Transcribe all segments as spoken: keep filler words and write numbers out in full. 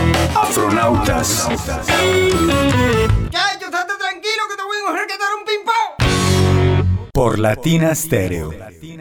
Afronautas. Ya, yo estate tranquilo que te voy a rescatar un ping-pong. Por Latina Stereo.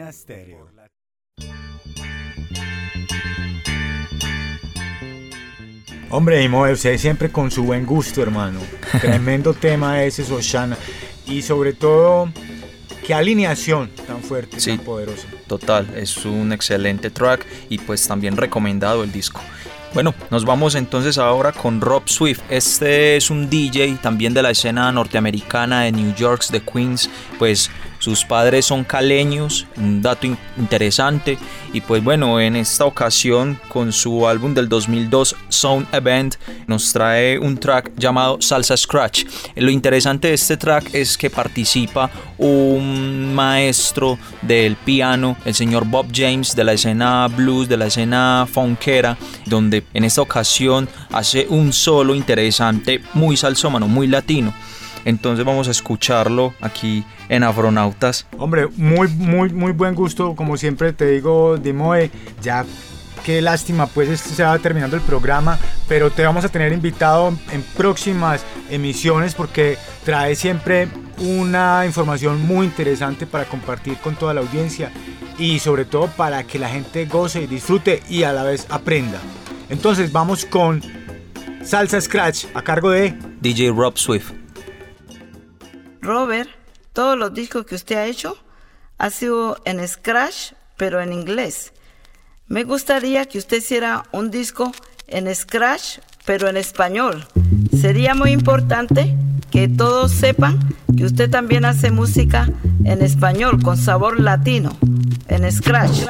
Hombre, y Moe, usted siempre con su buen gusto, hermano. Tremendo tema ese, Soshana. Y sobre todo, qué alineación tan fuerte, sí, tan poderosa. Total, es un excelente track y pues también recomendado el disco. Bueno, nos vamos entonces ahora con Rob Swift. Este es un D J también de la escena norteamericana de New York, de Queens. Pues sus padres son caleños, un dato in- interesante. Y pues bueno, en esta ocasión con su álbum del dos mil dos, Sound Event, nos trae un track llamado Salsa Scratch. Lo interesante de este track es que participa un maestro del piano, el señor Bob James, de la escena blues, de la escena funkera, donde en esta ocasión hace un solo interesante, muy salsómano, muy latino. Entonces vamos a escucharlo aquí en Afronautas. Hombre, muy, muy, muy buen gusto, como siempre te digo, Dimoe. Ya qué lástima, pues se va terminando el programa, pero te vamos a tener invitado en próximas emisiones porque trae siempre una información muy interesante para compartir con toda la audiencia y sobre todo para que la gente goce y disfrute y a la vez aprenda. Entonces vamos con Salsa Scratch a cargo de D J Rob Swift. Robert, todos los discos que usted ha hecho ha sido en Scratch, pero en inglés. Me gustaría que usted hiciera un disco en Scratch, pero en español. Sería muy importante que todos sepan que usted también hace música en español con sabor latino, en Scratch.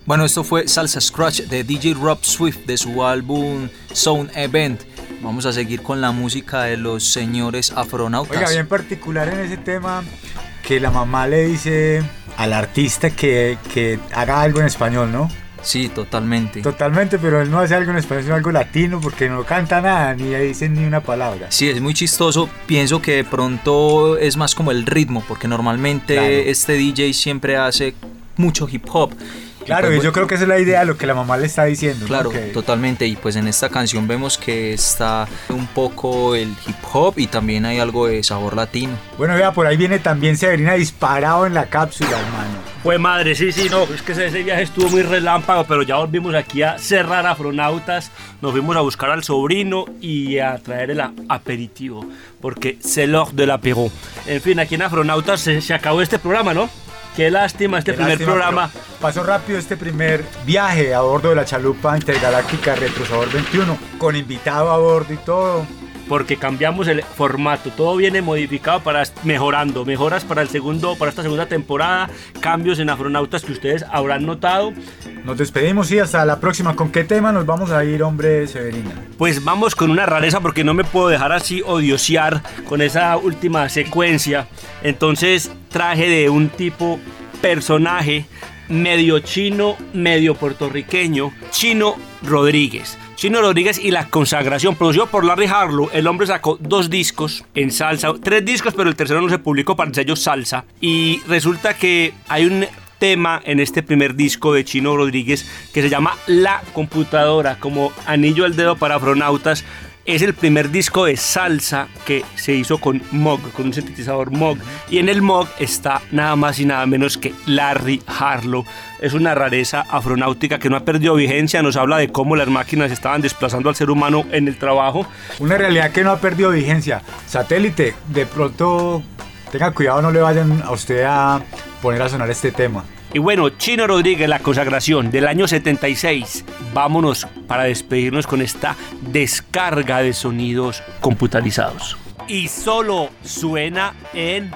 Bueno, esto fue Salsa Scratch de D J Rob Swift de su álbum Sound Event. Vamos a seguir con la música de los señores Afronautas. Oiga, bien particular en ese tema que la mamá le dice al artista que, que haga algo en español, ¿no? Sí, totalmente. Totalmente, pero él no hace algo en español, sino algo latino, porque no canta nada, ni dice ni una palabra. Sí, es muy chistoso. Pienso que de pronto es más como el ritmo, porque normalmente claro, este D J siempre hace mucho hip hop. Claro, y pues, yo creo que esa es la idea, lo que la mamá le está diciendo. Claro, ¿no? Que... totalmente. Y pues en esta canción vemos que está un poco el hip hop y también hay algo de sabor latino. Bueno, vea, por ahí viene también Severina disparado en la cápsula, hermano. Pues madre, sí, sí, no, es que ese viaje estuvo muy relámpago, pero ya volvimos aquí a cerrar Afronautas. Nos fuimos a buscar al sobrino y a traer el aperitivo, porque c'est l'heure de l'apéro. En fin, aquí en Afronautas se, se acabó este programa, ¿no? Qué lástima este Qué primer lástima, programa. Pasó rápido este primer viaje a bordo de la chalupa intergaláctica Retrosador veintiuno, con invitado a bordo y todo. Porque cambiamos el formato, todo viene modificado para mejorando, mejoras para el segundo, para esta segunda temporada, cambios en Afronautas que ustedes habrán notado. Nos despedimos y hasta la próxima. ¿Con qué tema nos vamos a ir, hombre Severina? Pues vamos con una rareza porque no me puedo dejar así odiosear con esa última secuencia. Entonces traje de un tipo personaje medio chino, medio puertorriqueño, Chino Rodríguez. Chino Rodríguez y La Consagración, producido por Larry Harlow. El hombre sacó dos discos en salsa, tres discos, pero el tercero no se publicó para el sello Salsa. Y resulta que hay un tema en este primer disco de Chino Rodríguez que se llama La Computadora, como anillo al dedo para Afronautas. Es el primer disco de salsa que se hizo con Moog, con un sintetizador Moog. Y en el Moog está nada más y nada menos que Larry Harlow. Es una rareza afronáutica que no ha perdido vigencia. Nos habla de cómo las máquinas estaban desplazando al ser humano en el trabajo. Una realidad que no ha perdido vigencia. Satélite, de pronto tenga cuidado, no le vayan a usted a poner a sonar este tema. Y bueno, Chino Rodríguez, La Consagración del año setenta y seis. Vámonos para despedirnos con esta descarga de sonidos computarizados. Y solo suena en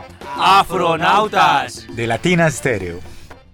Afronautas de Latina Stereo.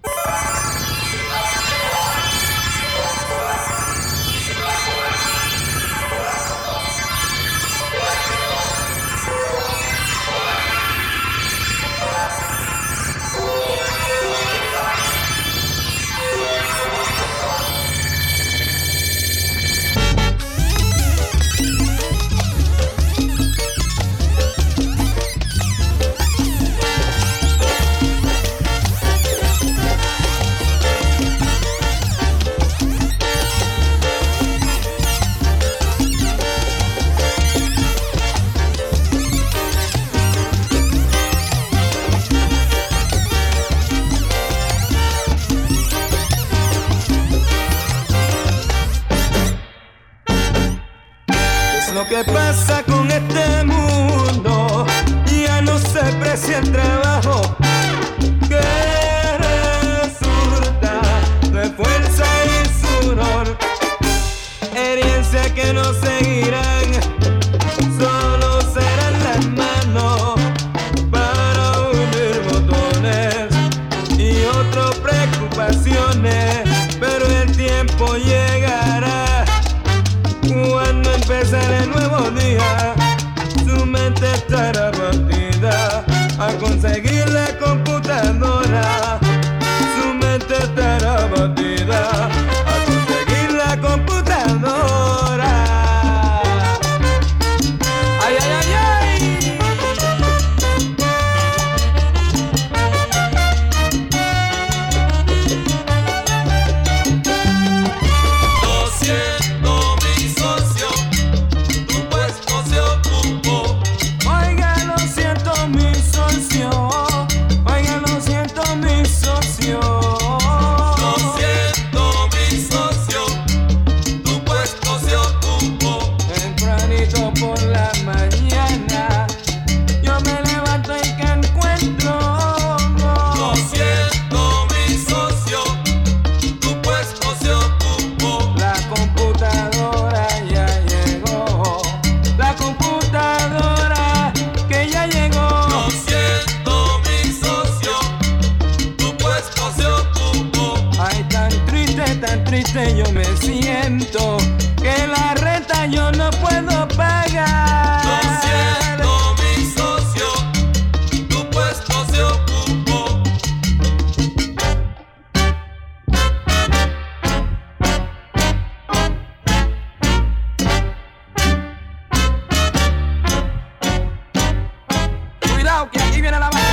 ¿Qué pasa con este mundo? Ya no se aprecia el trabajo que resulta de fuerza y sudor, herencia que no seguirán, solo serán las manos para unir botones y otras preocupaciones, pero el tiempo llegará cuando empezará el nuevo día. Su mente estará partida a conseguir la computadora. Su mente estará partida a conseguir la computadora. Ay, ay, ay, ay. triste yo me siento, que la renta yo no puedo pagar. Lo siento, mi socio, tu puesto se ocupó. Cuidado que aquí viene la máquina.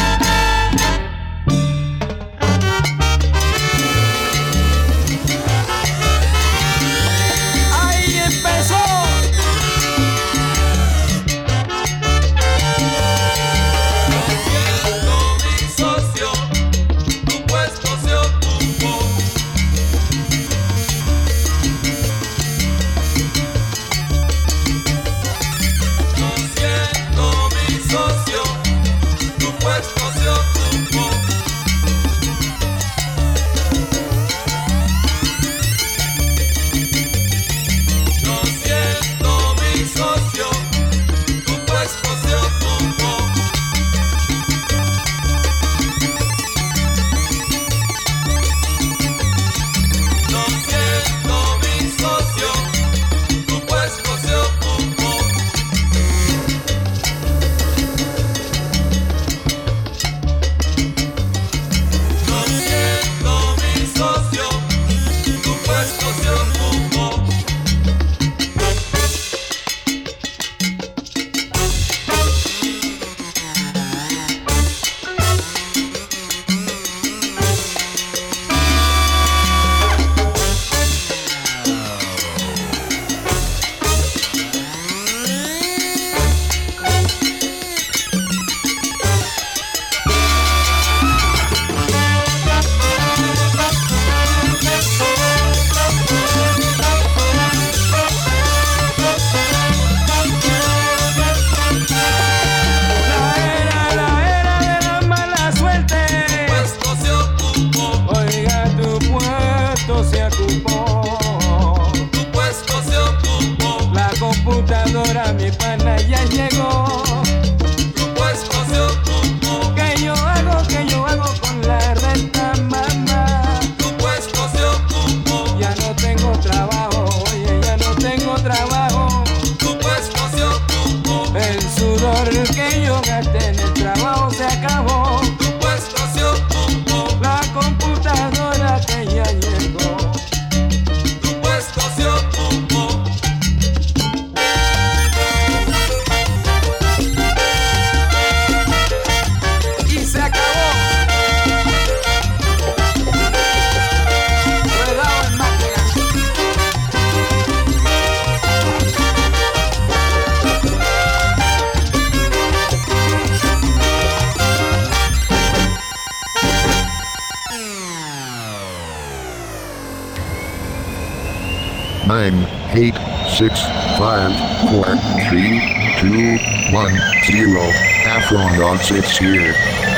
Nine, eight, six, five, four, three, two, one, zero. Afronox is here.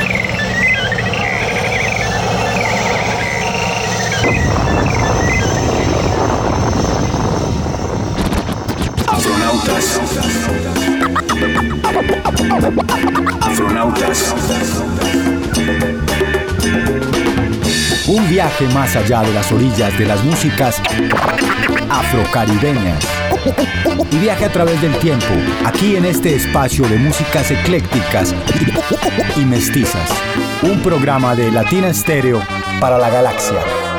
Afronautas. Afronautas. Un viaje más allá de las orillas de las músicas afrocaribeñas. Y viaje a través del tiempo, aquí en este espacio de músicas eclécticas y mestizas. Un programa de Latina Stereo para la galaxia.